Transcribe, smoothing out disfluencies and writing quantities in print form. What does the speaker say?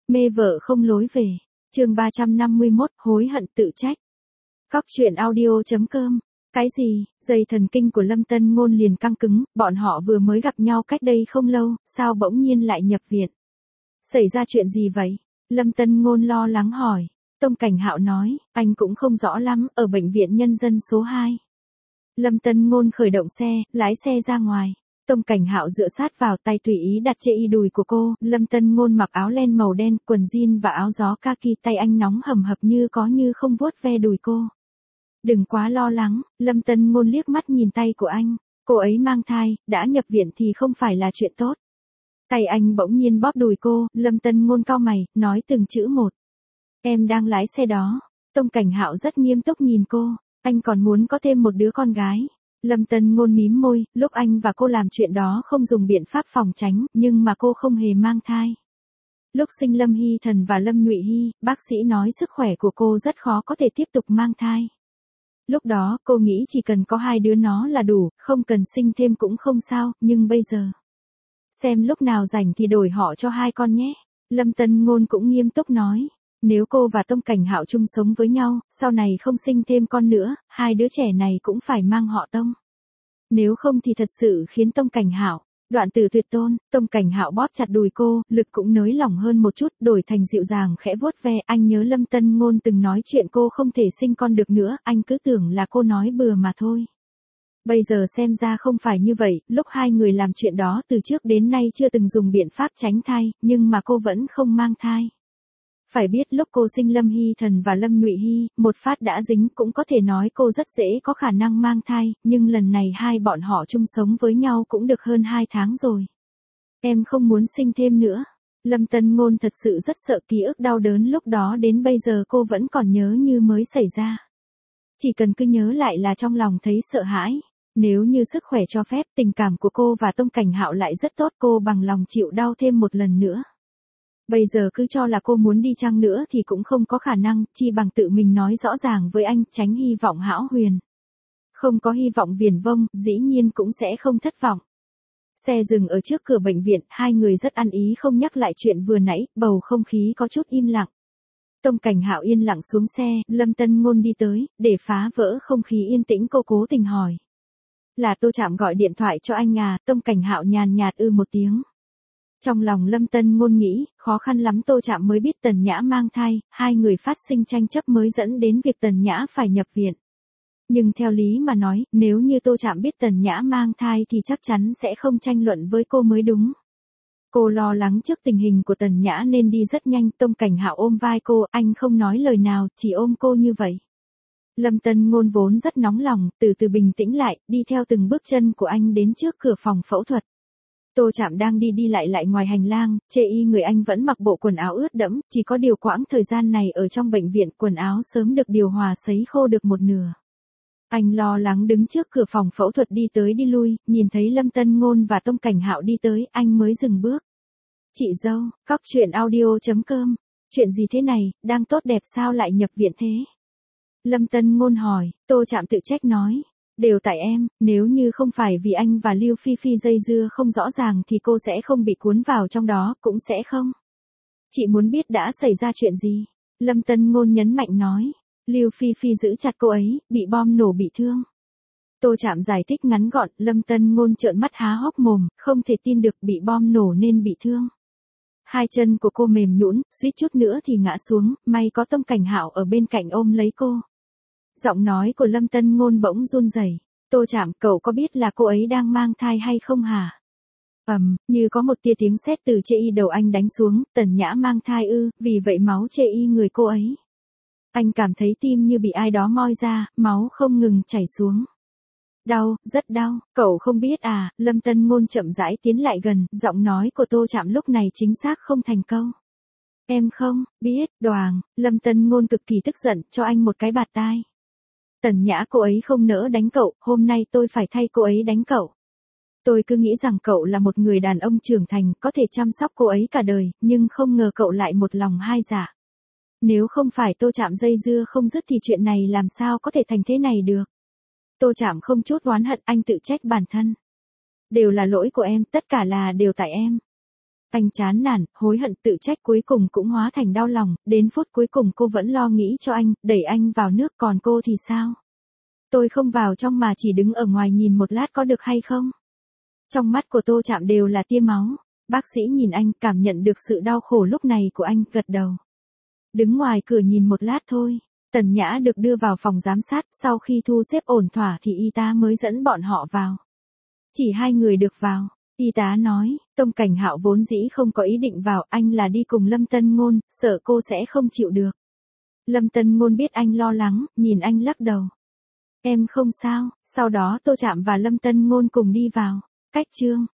Mê vợ không lối về. Chương 351, hối hận tự trách. Cóc truyện audio.com. Cái gì? Dây thần kinh của Lâm Tân Ngôn liền căng cứng, bọn họ vừa mới gặp nhau cách đây không lâu, sao bỗng nhiên lại nhập viện? Xảy ra chuyện gì vậy? Lâm Tân Ngôn lo lắng hỏi. Tông Cảnh Hạo nói, anh cũng không rõ lắm, ở bệnh viện nhân dân số 2. Lâm Tân Ngôn khởi động xe, lái xe ra ngoài. Tông Cảnh Hạo dựa sát vào, tay tùy ý đặt trên y đùi của cô. Lâm Tân Ngôn mặc áo len màu đen, quần jean và áo gió kaki, tay anh nóng hầm hập như có như không vuốt ve đùi cô. Đừng quá lo lắng. Lâm Tân Ngôn liếc mắt nhìn tay của anh. Cô ấy mang thai, đã nhập viện thì không phải là chuyện tốt. Tay anh bỗng nhiên bóp đùi cô. Lâm Tân Ngôn cau mày, nói từng chữ một. Em đang lái xe đó. Tông Cảnh Hạo rất nghiêm túc nhìn cô. Anh còn muốn có thêm một đứa con gái. Lâm Tân Ngôn mím môi, lúc anh và cô làm chuyện đó không dùng biện pháp phòng tránh, nhưng mà cô không hề mang thai. Lúc sinh Lâm Hy Thần và Lâm Nhụy Hy, bác sĩ nói sức khỏe của cô rất khó có thể tiếp tục mang thai. Lúc đó, cô nghĩ chỉ cần có 2 đứa nó là đủ, không cần sinh thêm cũng không sao, nhưng bây giờ. Xem lúc nào rảnh thì đổi họ cho 2 con nhé. Lâm Tân Ngôn cũng nghiêm túc nói. Nếu cô và Tông Cảnh Hạo chung sống với nhau, sau này không sinh thêm con nữa, 2 đứa trẻ này cũng phải mang họ Tông. Nếu không thì thật sự khiến Tông Cảnh Hạo đoạn từ tuyệt tôn. Tông Cảnh Hạo bóp chặt đùi cô, lực cũng nới lỏng hơn một chút, đổi thành dịu dàng khẽ vuốt ve. Anh nhớ Lâm Tân Ngôn từng nói chuyện cô không thể sinh con được nữa, anh cứ tưởng là cô nói bừa mà thôi. Bây giờ xem ra không phải như vậy, lúc 2 người làm chuyện đó từ trước đến nay chưa từng dùng biện pháp tránh thai, nhưng mà cô vẫn không mang thai. Phải biết lúc cô sinh Lâm Hy Thần và Lâm Nhụy Hy, một phát đã dính, cũng có thể nói cô rất dễ có khả năng mang thai, nhưng lần này hai bọn họ chung sống với nhau cũng được hơn 2 tháng rồi. Em không muốn sinh thêm nữa. Lâm Tân Ngôn thật sự rất sợ, ký ức đau đớn lúc đó đến bây giờ cô vẫn còn nhớ như mới xảy ra. Chỉ cần cứ nhớ lại là trong lòng thấy sợ hãi. Nếu như sức khỏe cho phép, tình cảm của cô và Tông Cảnh Hạo lại rất tốt, cô bằng lòng chịu đau thêm một lần nữa. Bây giờ cứ cho là cô muốn đi chăng nữa thì cũng không có khả năng, chi bằng tự mình nói rõ ràng với anh, tránh hy vọng hão huyền. Không có hy vọng viển vông, dĩ nhiên cũng sẽ không thất vọng. Xe dừng ở trước cửa bệnh viện, 2 người rất ăn ý không nhắc lại chuyện vừa nãy, bầu không khí có chút im lặng. Tông Cảnh Hạo yên lặng xuống xe, Lâm Tân Ngôn đi tới, để phá vỡ không khí yên tĩnh cô cố tình hỏi. Là Tô Trạm gọi điện thoại cho anh à? Tông Cảnh Hạo nhàn nhạt một tiếng. Trong lòng Lâm Tân Ngôn nghĩ, khó khăn lắm Tô Trạm mới biết Tần Nhã mang thai, 2 người phát sinh tranh chấp mới dẫn đến việc Tần Nhã phải nhập viện. Nhưng theo lý mà nói, nếu như Tô Trạm biết Tần Nhã mang thai thì chắc chắn sẽ không tranh luận với cô mới đúng. Cô lo lắng trước tình hình của Tần Nhã nên đi rất nhanh. Tông Cảnh Hạo ôm vai cô, anh không nói lời nào, chỉ ôm cô như vậy. Lâm Tân Ngôn vốn rất nóng lòng, từ từ bình tĩnh lại, đi theo từng bước chân của anh đến trước cửa phòng phẫu thuật. Tô Trạm đang đi lại ngoài hành lang, chê y người anh vẫn mặc bộ quần áo ướt đẫm, chỉ có điều quãng thời gian này ở trong bệnh viện quần áo sớm được điều hòa sấy khô được một nửa. Anh lo lắng đứng trước cửa phòng phẫu thuật đi tới đi lui, nhìn thấy Lâm Tân Ngôn và Tông Cảnh Hạo đi tới, anh mới dừng bước. Chị dâu, cóc truyện audio.com, chuyện gì thế này, đang tốt đẹp sao lại nhập viện thế? Lâm Tân Ngôn hỏi. Tô Trạm tự trách nói. Đều tại em, nếu như không phải vì anh và Lưu Phi Phi dây dưa không rõ ràng thì cô sẽ không bị cuốn vào trong đó, cũng sẽ không. Chị muốn biết đã xảy ra chuyện gì? Lâm Tân Ngôn nhấn mạnh nói. Lưu Phi Phi giữ chặt cô ấy, bị bom nổ bị thương. Tô Trạm giải thích ngắn gọn, Lâm Tân Ngôn trợn mắt há hốc mồm, không thể tin được bị bom nổ nên bị thương. 2 chân của cô mềm nhũn, suýt chút nữa thì ngã xuống, may có Tông Cảnh Hạo ở bên cạnh ôm lấy cô. Giọng nói của Lâm Tân Ngôn bỗng run rẩy. Tô Trạm, cậu có biết là cô ấy đang mang thai hay không hả? Như có một tia tiếng sét từ chê y đầu anh đánh xuống, Tần Nhã mang thai ư? Vì vậy máu chê y người cô ấy. Anh cảm thấy tim như bị ai đó moi ra, máu không ngừng chảy xuống. Đau, rất đau, cậu không biết à? Lâm Tân Ngôn chậm rãi tiến lại gần, giọng nói của Tô Trạm lúc này chính xác không thành câu. Em không biết. Đoàng. Lâm Tân Ngôn cực kỳ tức giận, cho anh một cái bạt tai. Tần Nhã cô ấy không nỡ đánh cậu, hôm nay tôi phải thay cô ấy đánh cậu. Tôi cứ nghĩ rằng cậu là một người đàn ông trưởng thành, có thể chăm sóc cô ấy cả đời, nhưng không ngờ cậu lại một lòng hai dạ. Nếu không phải Tô Trạm dây dưa không dứt thì chuyện này làm sao có thể thành thế này được. Tô Trạm không chút oán hận, anh tự trách bản thân. Đều là lỗi của em, tất cả là đều tại em. Anh chán nản, hối hận tự trách cuối cùng cũng hóa thành đau lòng, đến phút cuối cùng cô vẫn lo nghĩ cho anh, đẩy anh vào nước còn cô thì sao? Tôi không vào trong mà chỉ đứng ở ngoài nhìn một lát có được hay không? Trong mắt của Tô Trạm đều là tia máu. Bác sĩ nhìn anh, cảm nhận được sự đau khổ lúc này của anh, gật đầu. Đứng ngoài cửa nhìn một lát thôi. Tần Nhã được đưa vào phòng giám sát, sau khi thu xếp ổn thỏa thì y tá mới dẫn bọn họ vào. Chỉ 2 người được vào. Y tá nói, Tông Cảnh Hạo vốn dĩ không có ý định vào, anh là đi cùng Lâm Tân Ngôn, sợ cô sẽ không chịu được. Lâm Tân Ngôn biết anh lo lắng, nhìn anh lắc đầu. Em không sao, sau đó Tô Trạm và Lâm Tân Ngôn cùng đi vào. Cách chương